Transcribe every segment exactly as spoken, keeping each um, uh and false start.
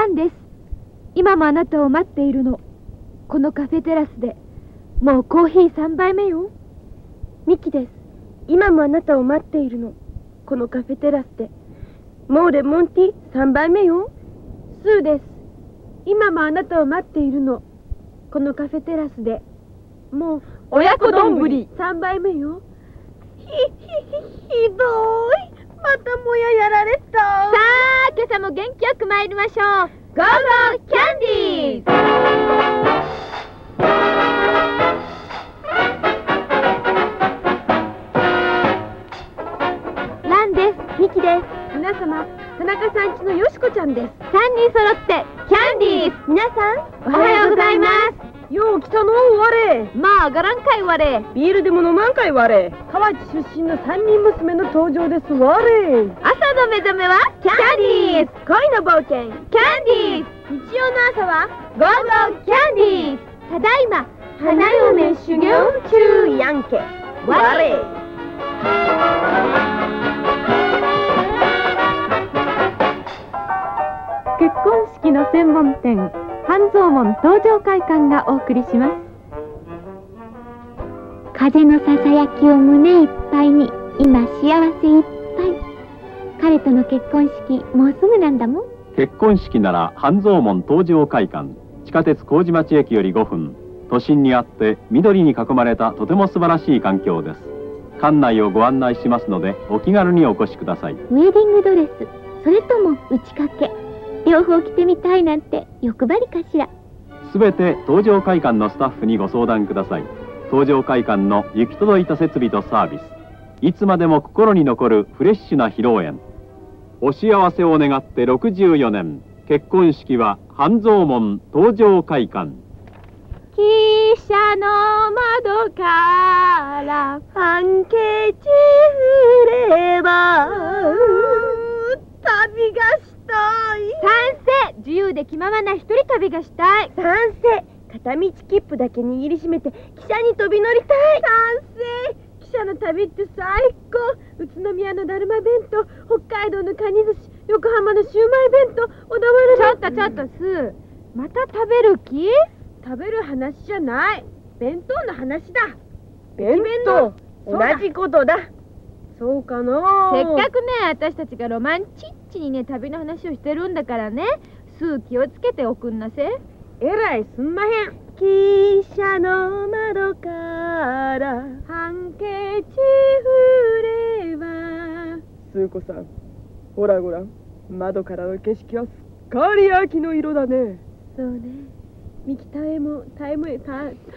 ンです。今もあなたを待っているの。このカフェテラスで。もうコーヒーさんばいめよ。 ミキです。今もあなたを待っているの。このカフェテラスで。もうレモンティーさんばいめよ。 スーです。今もあなたを待っているの。このカフェテラスで。もう親子丼さんばいめよ。 ひ、ひ、ひ、ひどい。またもややられた。さあ、今朝も元気よく参りましょう。 ゴーゴーキャンディーズ。 ランです。 ミキです。 皆様、田中さんちのよしこちゃんです。さんにん揃ってキャンディーズ。 皆さん、 おはようございます。 よう来たの我。 まあ、がらんかい我。 ビールでも飲まんかい我。河内出身の三人娘の登場です我。 朝の目覚めはキャンディーズ。恋の冒険キャンディーズ。日曜の朝はゴーゴーキャンディーズ。 ただいま花嫁修行中やんけ我。 結婚式の専門店半蔵門東上会館がお送りします。 風のささやきを胸いっぱいに、今幸せいっぱい。彼との結婚式もうすぐなんだもん。 結婚式なら半蔵門東上会館、地下鉄麹町駅よりごふん、都心にあって緑に囲まれたとても素晴らしい環境です。館内をご案内しますのでお気軽にお越しください。 ウェディングドレス、それとも打ち掛け、両方着てみたいなんて欲張りかしら。 すべて東上会館のスタッフにご相談ください。東上会館の行き届いた設備とサービス、いつまでも心に残るフレッシュな披露宴。お幸せを願ってろくじゅうよねん、結婚式は半蔵門東上会館。 汽車の窓からハンケチ振れば旅がしたい。 賛成。自由で気ままな一人旅がしたい。 賛成。片道切符だけ握りしめて汽車に飛び乗りたい。 賛成。汽車の旅って最高。宇都宮のだるま弁当、北海道のカニ寿司、横浜のシウマイ弁当、小田原の。ちょっとちょっとスー、また食べる気？食べる話じゃない。弁当の話だ。 弁当、同じことだ。 そうかな。せっかくね、私たちがロマンチッチにね、旅の話をしてるんだからね、スー気をつけておくんなせ。えらいすんまへん。 汽車の窓からハンケチ振れば。 スー子さん、ほらごらん、窓からの景色はすっかり秋の色だね。 そうね。ミキタエモン、タエモン、タ、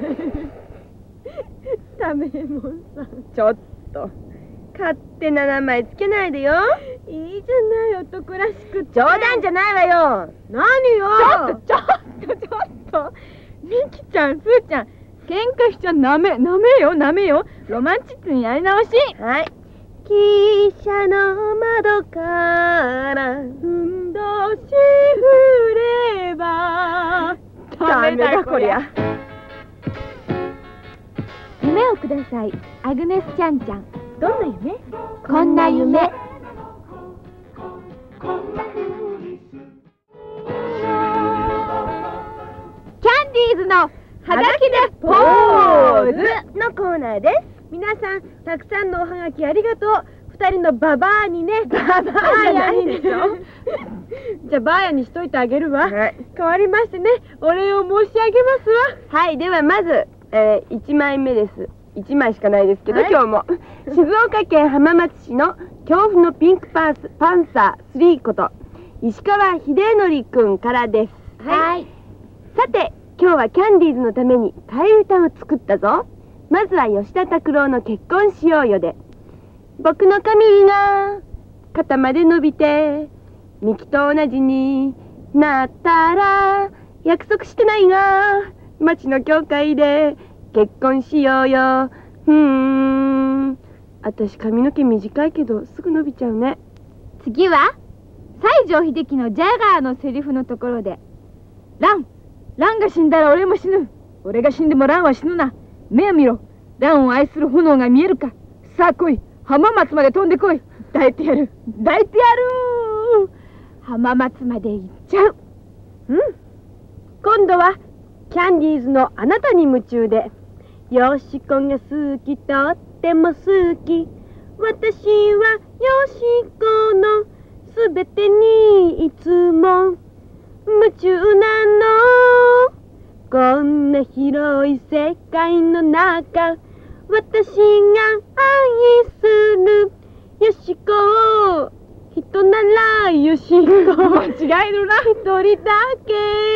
タメモンさん。 ちょっと勝手な名前つけないでよ。 いいじゃない、男らしくて。 冗談じゃないわよ。 何よ。ちょっとちょっとちょっとミキちゃん、スーちゃん、喧嘩しちゃダメ。ダメよ、ダメよ。ロマンチックにやり直し。 はい。汽車の窓からふんどし振れば。 ダメだこりゃ。 夢をください、アグネスちゃんちゃん。 どんな夢？ こんな夢。キャンディーズのはがきでポーズのコーナーです。 皆さん、たくさんのおはがきありがとう。二人のババアにね。 ババアじゃないでしょ。 じゃあバーヤにしといてあげるわ。 はい、 代わりましてね、お礼を申し上げますわ。はい、ではまず、えー、いちまいめです。いちまいしかないですけど、はい、今日も静岡県浜松市の恐怖のピンクパースパンサースリーこと石川秀則くんからです。 はい、はい、 さて、今日はキャンディーズのために替え歌を作ったぞ。まずは吉田拓郎の結婚しようよで。僕の髪が肩まで伸びてミキと同じになったら約束してないが町の教会で結婚しようよ。ふーん、私髪の毛短いけどすぐ伸びちゃうね。 次は西城秀樹のジャガーのセリフのところで、ランランが死んだら俺も死ぬ。俺が死んでもランは死ぬな。目を見ろ。ランを愛する炎が見えるか。さあ来い。浜松まで飛んでこい。抱いてやる。抱いてやる。浜松まで行っちゃう。 うん今度はキャンディーズのあなたに夢中で。よしこが好き、とっても好き。私はよしこのすべてにいつも夢中なの。こんな広い世界の中、私が愛するよしこを人ならよしこ間違えるな一人だけ。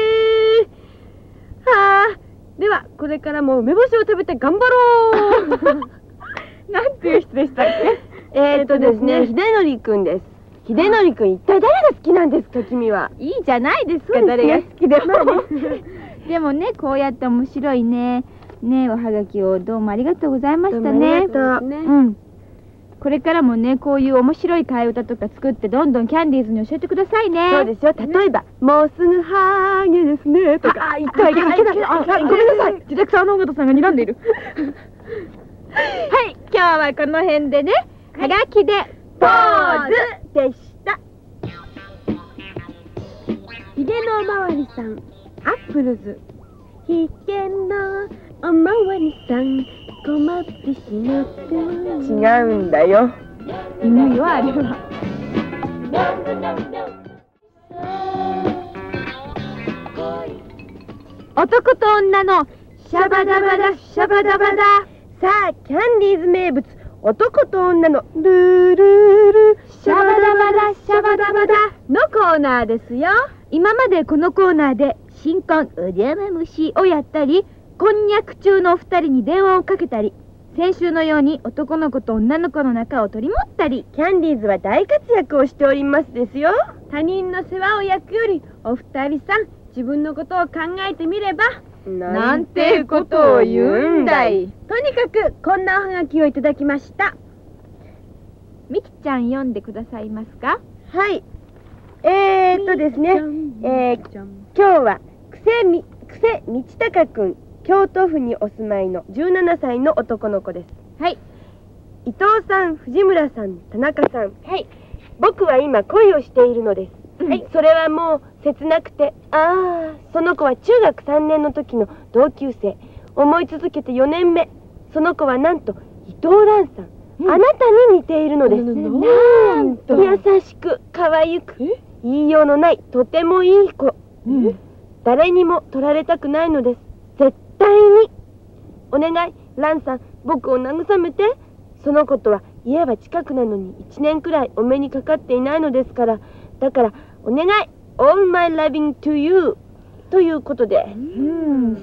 はあ、ではこれからも梅干しを食べて頑張ろう。 なんていう人でしたっけ？ えーっとですね、秀則くんです。秀則くん、一体誰が好きなんですか、君は。 いいじゃないですか、 そうですね誰が好きでも。でもね、こうやって面白いね、ね、おはがきをどうもありがとうございましたね。 どうもありがとう。 うん。これからもね、こういう面白い替え歌とか作ってどんどんキャンディーズに教えてくださいね。 そうですよ。例えば、もうすぐハーゲですねとか。 あ、言ってはいけない。ごめんなさい。自宅さんの方さんが睨んでいる。はい、今日はこの辺でね、はがきでポーズでした。ひげのおまわりさん、アップルズ。ひげのおまわりさん、困ってしまって。違うんだよ。 犬よ、あれは。男と女のシャバダバダシャバダバダ。 さあ、キャンディーズ名物、男と女のルールールシャバダバダシャバダバダのコーナーですよ。 今までこのコーナーで新婚うりゃま虫をやったり、こんにゃく中のお二人に電話をかけたり、先週のように男の子と女の子の仲を取り持ったり、 キャンディーズは大活躍をしておりますですよ。他人の世話を焼くより、お二人さん自分のことを考えてみれば、 なんてことを言うんだい。 とにかくこんなおはがきをいただきました。 みきちゃん読んでくださいますか？ はい。えーっとですね、えー、今日はくせみくせ道隆くん、京都府にお住まいのじゅうななさいの男の子です。 はい。 伊藤さん、藤村さん、田中さん。 はい。 僕は今恋をしているのです。 うん、 はい。それはもう切なくて、ああ、その子は中学さんねんの時の同級生。思い続けてよねんめ。その子はなんと伊藤蘭さん。うん、あなたに似ているのです。 なんと優しく可愛く言いようのないとてもいい子。うん、誰にも取られたくないのです。絶対にお願い、蘭さん、僕を慰めて。その子とは家は近くなのにいちねんくらいお目にかかっていないのですから。だからお願い、 All my loving to you ということで。 うん、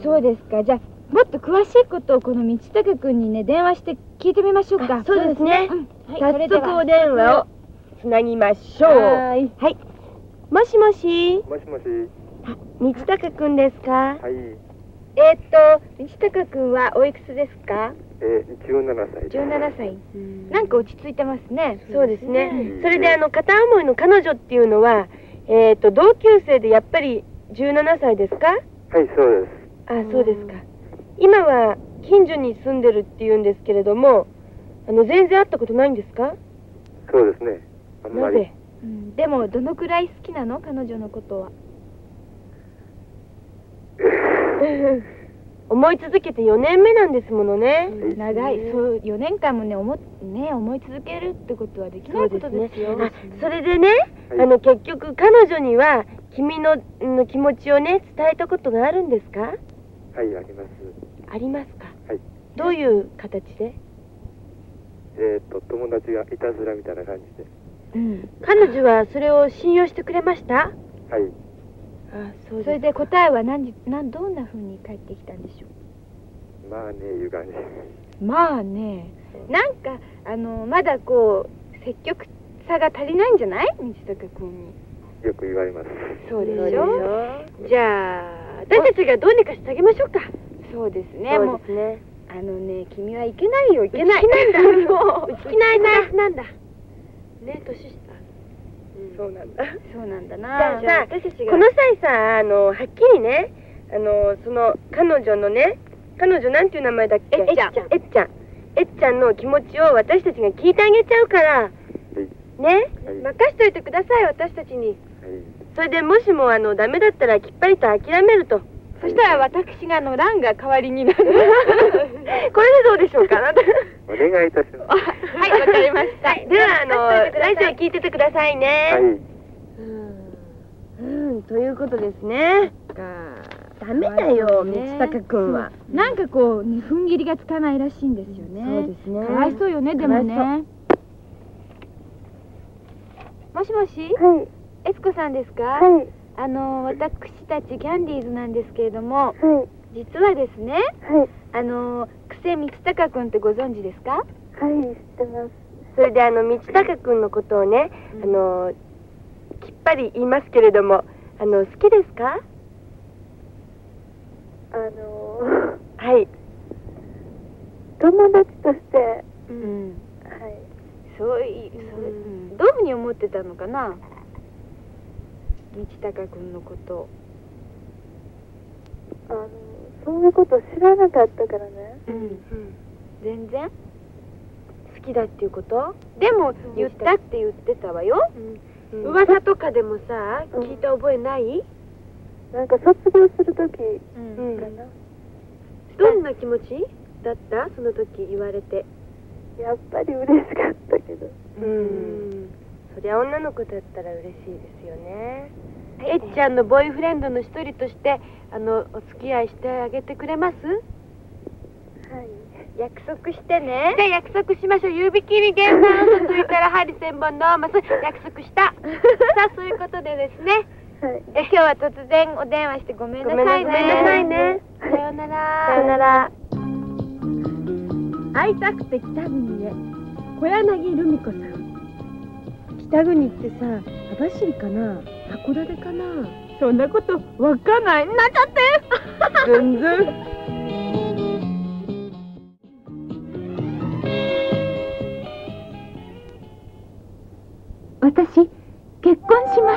そうですか。じゃあもっと詳しいことをこの道隆くんにね、電話して聞いてみましょうか。 そうですね。 うん、はい、 早速お電話をつなぎましょう。はい。はい。もしもし。 もしもし。 道隆くんですか？ はい。 えー、っと道隆くんはおいくつですか？ えー、じゅうななさい。 じゅうななさい。 なんか落ち着いてますね。 そうですね。それであの片思いの彼女っていうのは、えー、っと同級生でやっぱりじゅうななさいですか？ はい、そうです。 あ、そうですか。今は近所に住んでるっていうんですけれども、あの全然会ったことないんですか？ そうですね。あんまり。 なぜ？ うん、でもどのくらい好きなの、彼女のことは。 思い続けてよねんめなんですものね。 うん、長い。そうよねんかんもね、思ね思い続けるってことはできないことですよ。 あ、それでね、 はい、 あの結局彼女には君のの気持ちをね伝えたことがあるんですか？ はい、あります。 ありますか？ はい。 どういう形で？ えっと友達がいたずらみたいな感じで。 うん。彼女はそれを信用してくれました？ はい。 あ、そうです。 それで答えは何、何どんな風に返ってきたんでしょう？ まあね、いう感じ。 まあね、なんかあのまだこう積極さが足りないんじゃない？道隆君に。 よく言われます。 そうでしょ。 じゃあ私たちがどうにかしてあげましょうか。 そうですね。 そうですね。 あのね、君はいけないよ、いけない。 内気なんだ。もう内気ないな。なんだ。ね、年下。そうなんだ。 そうなんだな。 じゃあさ、この際さ、あのはっきりね、あのその彼女のね、彼女なんていう名前だっけ？ えっちゃん。 えっちゃん。えっちゃんの気持ちを私たちが聞いてあげちゃうから。ね、任しといてください、私たちに。 それでもしもあのダメだったらきっぱりと諦めると。 そしたら私があのランが代わりになる。 これでどうでしょうか。 お願いいたします。 はい、わかりました。 ではあのラジオ聞いててくださいね。 はい。 うん、ということですね。ダメだよ、道高くんは。 なんかこうね、踏ん切りがつかないらしいんですよね。 そうですね。 かわいそうよね、でもね。もしもし。 はい。 エツコさんですか。 はい。 あの私たちキャンディーズなんですけれども、 はい。 実はですね、 はい。 あの久世道隆くんってご存知ですか。 はい、知ってます。それであの道隆くんのことをね、あのきっぱり言いますけれども、あの好きですか。 あのはい。 友達として、 うん。 はい。 そうい、そう、うん、どういうふうに思ってたのかな。道隆くんのこと。 あのそういうこと知らなかったからね。 うん。うん。全然。好きだっていうこと。でも言ったって言ってたわよ。 うん。噂とかでもさ、聞いた覚えない？ なんか卒業するときかうんな。 どんな気持ちだった？その時言われて。 やっぱり嬉しかったけど。 うん。そりゃ女の子だったら嬉しいですよね。えっちゃんのボーイフレンドの一人としてあのお付き合いしてあげてくれます？ はい。 約束してね。じゃあ約束しましょう。指切り弦が嘘ついたら針千本のます。約束した。さあそういうことでですね。 はい。 え今日は突然お電話してごめんなさいね。 ごめんなさいね。 さようなら。 さようなら。 会いたくて北国へ。小柳ルミ子さん。北国ってさ、網走かな、函館かな。そんなことわかんない。なっちゃって。全然。 私、結婚します。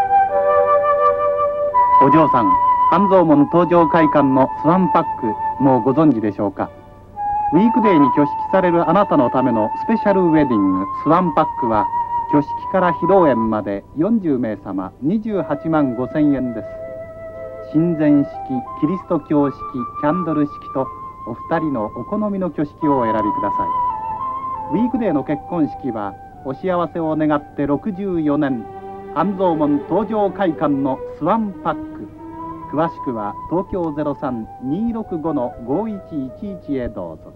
お嬢さん、半蔵門東上会館のスワンパック、もうご存知でしょうか。ウィークデーに挙式されるあなたのためのスペシャルウェディングスワンパックは、挙式から披露宴までよんじゅうめいさまにじゅうはちまんごせんえんです。神前式、キリスト教式、キャンドル式とお二人のお好みの挙式をお選びください。ウィークデーの結婚式はお幸せを願ってろくじゅうよねん、半蔵門東上会館のスワンパック。詳しくは東京 ゼロさん にーろくご ごいちいちいち へどうぞ。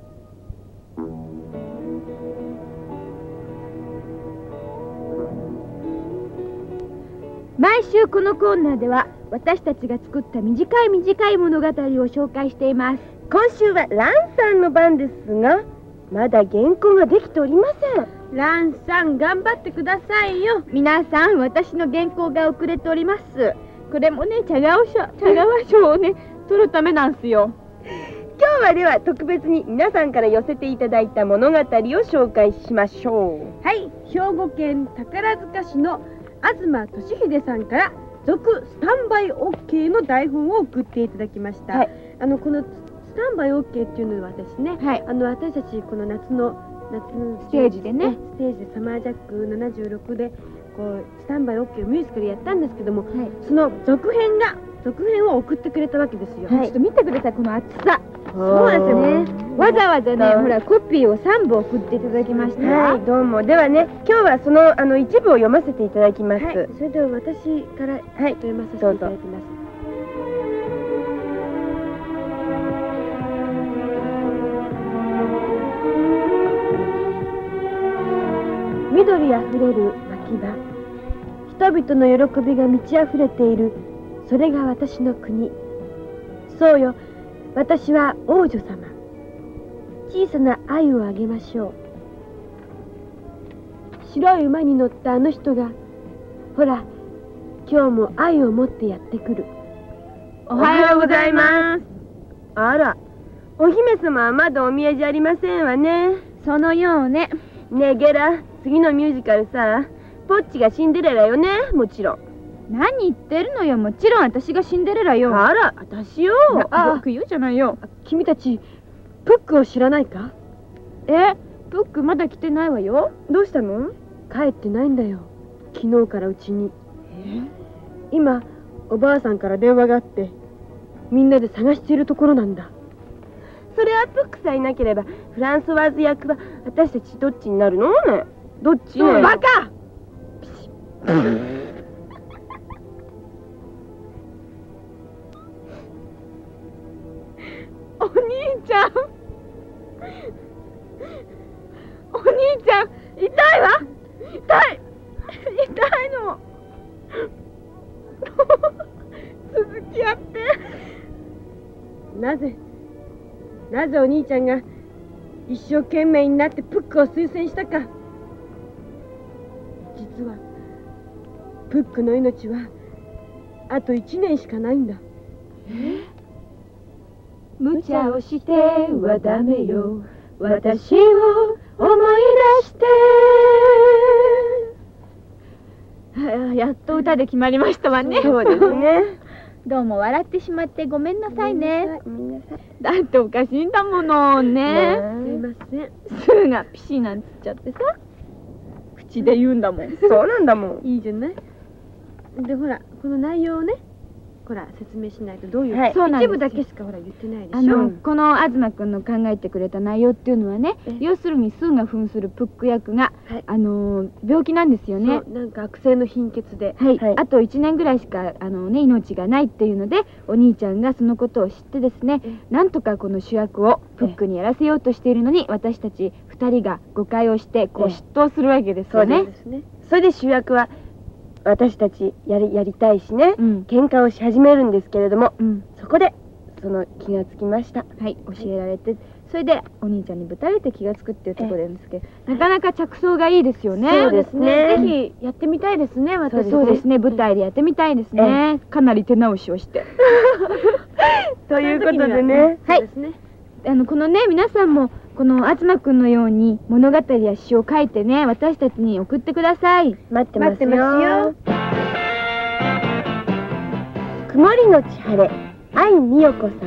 毎週このコーナーでは私たちが作った短い短い物語を紹介しています。 今週はランさんの番ですが、まだ原稿ができておりません。 ランさん頑張ってくださいよ。皆さん、私の原稿が遅れております。これもね、茶川賞、茶川賞をね取るためなんすよ。 今日はでは特別に皆さんから寄せていただいた物語を紹介しましょう。はい、兵庫県宝塚市の東俊秀さんから続スタンバイ OK の台本を送っていただきました。はい、あのこのスタンバイ OK っていうのは私ね、はい、あの私たちこの夏の夏のステージでね、 ステージでサマージャックななじゅうろくでこうスタンバイ OK をミュージカルやったんですけども、はい、その続編が続編を送ってくれたわけですよ。 はい、ちょっと見てください、この厚さ。 そうですよね。 わざわざね、ほらコピーをさんぶ送っていただきました。 はい、どうも。ではね、今日はそのあの一部を読ませていただきます。はい、 それでは私から読ませていただきます。緑あふれる牧場、人々の喜びが満ち溢れている、それが私の国。そうよ、私は王女様。小さな愛をあげましょう。白い馬に乗ったあの人が、ほら、今日も愛を持ってやってくる。 おはようございます。あら、お姫様はまだお見えじゃありませんわね。 そのようね。 ねえゲラ、次のミュージカルさ、ポッチがシンデレラよね、もちろん。 何言ってるのよ、もちろん私がシンデレラよ。 あら、私よ。 あ、僕言うじゃないよ。 君たちプックを知らないか？ え、プックまだ来てないわよ。 どうしたの？帰ってないんだよ、昨日からうちに。 え、 今おばあさんから電話があってみんなで探しているところなんだ。 それはプックさえいなければフランソワーズ役は私たちどっちになるのね。どっちね。 バカお兄ちゃんお兄ちゃん痛いわ痛い痛いの続き合ってなぜなぜお兄ちゃんが一生懸命になってプックを推薦したか。実はプックの命はあといちねんしかないんだ。 え？無茶をしてはダメよ、私を思い出して。やっと歌で決まりましたわね。 そうですね。 どうも笑ってしまってごめんなさいね。 ごめんなさい。 だっておかしいんだものね。 すいません。 すーがピシーなんつっちゃってさ、口で言うんだもん。 そうなんだもん。 いいじゃない。でほらこの内容をね、ほら説明しないとどういう、 はい、 そうなんです。 一部だけしかほら言ってないでしょ。 あの、この東くんの考えてくれた内容っていうのはね、要するにスーが扮するプック役が、はい、あの病気なんですよね。 なんか悪性の貧血で、 はい、はい、あといちねんぐらいしかあの、ね、命がないっていうので、お兄ちゃんがそのことを知ってですね、なんとかこの主役をプックにやらせようとしているのに、私たちふたりが誤解をしてこう嫉妬するわけですよね。 そうですね。それで主役は私たちやり、やりたいしね、うん、喧嘩をし始めるんですけれども、うん、そこでその気がつきました。 はい、教えられて、それでお兄ちゃんにぶたれて気がつくっていうところなんですけど、なかなか着想がいいですよね。 そうですね。 ぜひやってみたいですね、私。そうですね、舞台でやってみたいですね。かなり手直しをして。 ということでね、 はい、あのこのね皆さんもこの東くんのように物語や詩を書いてね、私たちに送ってください。 待ってますよ。曇りのち晴れ、愛美代子さん。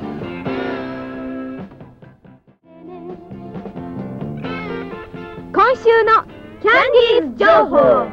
今週のキャンディーズ情報。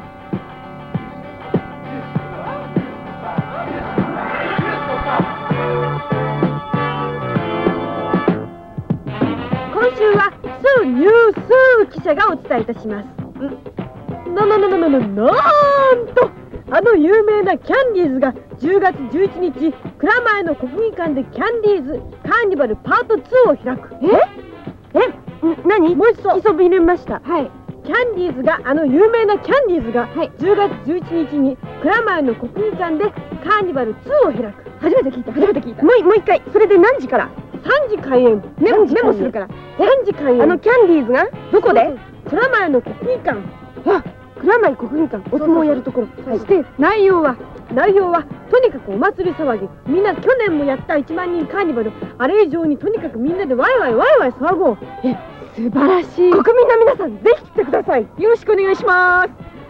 今週はスーニュースー記者がお伝えいたします。なななななななんとあの有名なキャンディーズがじゅうがつじゅういちにち蔵前の国技館でキャンディーズカーニバルパートツーを開く。 ええ、何？もう一度急び入れました。 はい、キャンディーズがあの有名なキャンディーズがじゅうがつじゅういちにちに蔵前の国技館でカーニバルツーを開く。 初めて聞いた、初めて聞いた。もう、もう一回。それで何時から？ さんじ開演。メモメモするから。さんじ開演。 あのキャンディーズがどこで？ 蔵前の国技館。 あ、蔵前国技館、お相撲をやるところ。 そして内容は内容はとにかくお祭り騒ぎ。みんな去年もやったいちまんにんカーニバル、あれ以上にとにかくみんなでワイワイワイワイ騒ごう。 え、素晴らしい。 国民の皆さんぜひ来てください。よろしくお願いします。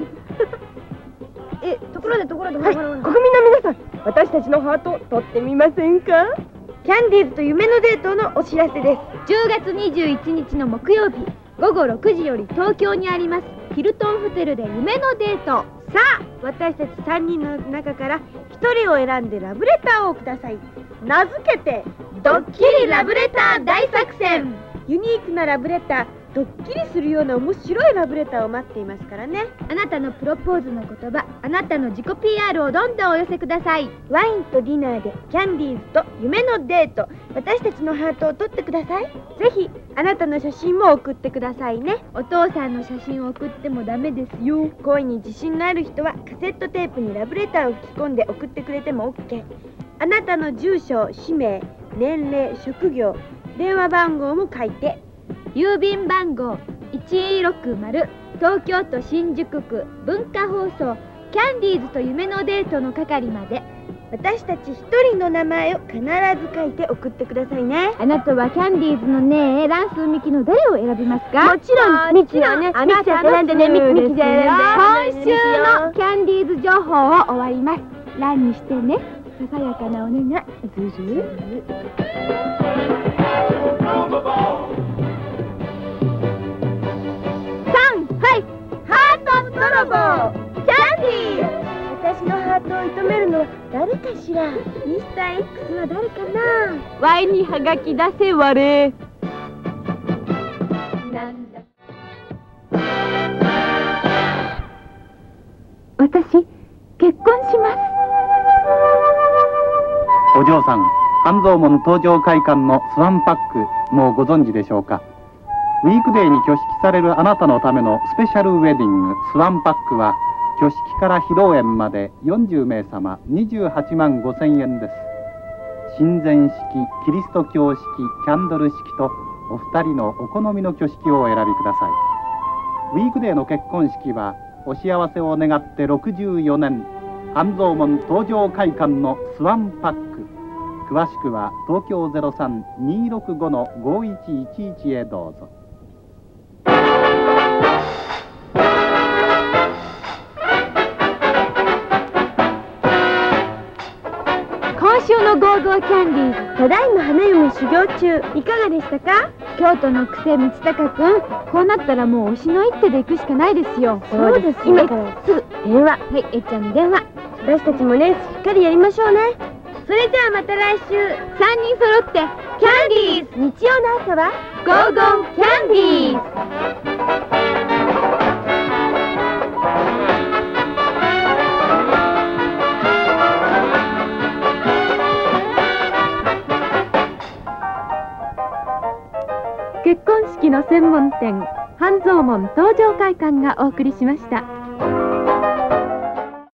え、ところでところで、 はい、国民の皆さん、私たちのハート取ってみませんか？ キャンディーズと夢のデートのお知らせです。 じゅうがつにじゅういちにちの木曜日ごごろくじより東京にありますヒルトンホテルで夢のデート。 さあ、私たちさんにんの中からひとりを選んでラブレターをください。名付けてドッキリラブレター大作戦。 ユニークなラブレター、ドッキリするような面白いラブレターを待っていますからね。 あなたのプロポーズの言葉、あなたの自己 ピーアール をどんどんお寄せください。 ワインとディナーでキャンディーズと夢のデート、私たちのハートを取ってください。ぜひあなたの写真も送ってくださいね。 お父さんの写真を送ってもダメですよ。 恋に自信のある人はカセットテープにラブレターを吹き込んで送ってくれても OK。 あなたの住所、氏名、年齢、職業、電話番号も書いて。 郵便番号いちろくまる東京都新宿区文化放送キャンディーズと夢のデートの係まで。 私たち一人の名前を必ず書いて送ってくださいね。 あなたはキャンディーズのねえランスミキの誰を選びますか？ もちろんミキはね、ミキちゃん選んでね、ミキちゃん選んで。 今週のキャンディーズ情報を終わります。ランにしてね、ささやかなお願い。ずるハート泥棒キャンディー。私のハートを射止めるしら。ミスター X は誰かな。 Y にはがき出せわれ。私、結婚します。 お嬢さん、半蔵門東上会館のスワンパック、もうご存知でしょうか。ウィークデーに挙式されるあなたのためのスペシャルウェディングスワンパックは、挙式から披露宴までよんじゅうめいさまにじゅうはちまんごせんえんです。神前式、キリスト教式、キャンドル式とお二人のお好みの挙式をお選びください。ウィークデーの結婚式はお幸せを願ってろくじゅうよねん、半蔵門東上会館のスワンパック。詳しくは東京 ゼロさん にーろくご のごいちいちいち へどうぞ。 今週のゴーゴーキャンディーズ、ただいま花嫁修行中、いかがでしたか？ 京都の癖道隆くん、こうなったらもう推しの一手で行くしかないですよ。 そうです。今からすぐ電話。 はい、えっちゃんに電話。 私たちもね、しっかりやりましょうね。 それじゃあまた来週。 さんにん揃ってキャンディーズ。 日曜の朝はゴーゴーキャンディー結婚式の専門店半蔵門東上会館がお送りしました。